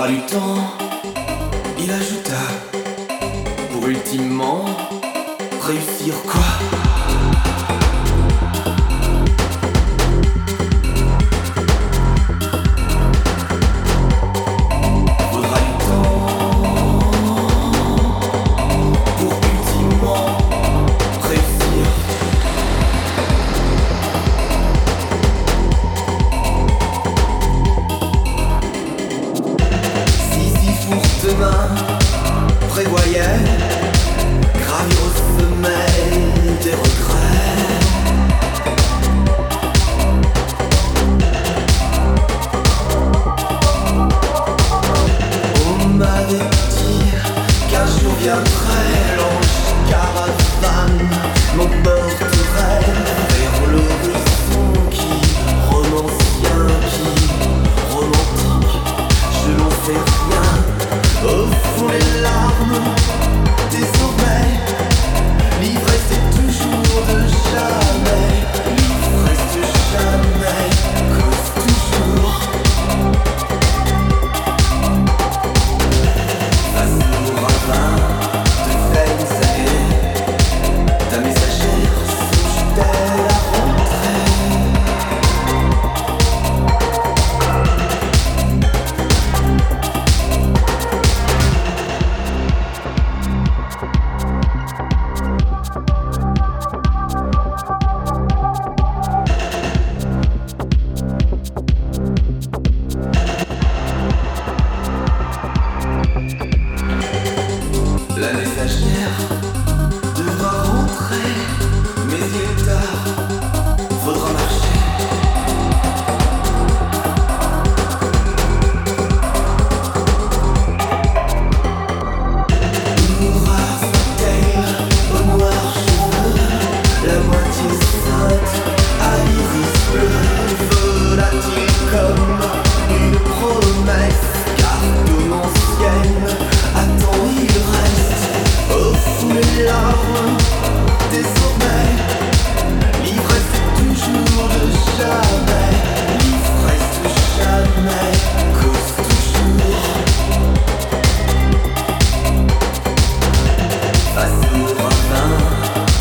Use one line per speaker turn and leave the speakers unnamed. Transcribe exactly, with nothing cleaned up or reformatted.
Faudra du temps, il ajouta, pour ultimement réussir quoi?
Prévoyait gravir au sommet des regrets. On m'avait dit qu'un jour viendrait l'ange caravane m'emporterait vers l'horizon qui romancien, qui romantique. Je n'en sais rien. Au fond les larmes, désormais, l'ivresse est toujours de jamais. L'ivresse de jamais cause toujours. Face au ravin de vaines années, ta messagère songe-t-elle à rentrer? La messagère devra rentrer, mais il est tard, faudra marcher. Noir cocktail aux noirs cheveux, la moitié sainte à l'iris bleu. Volatile comme une promesse, carte ancienne, attends il reste. Au fond les larmes, désormais, l'ivresse est toujours de jamais. L'ivresse de jamais cause toujours. Face au ravin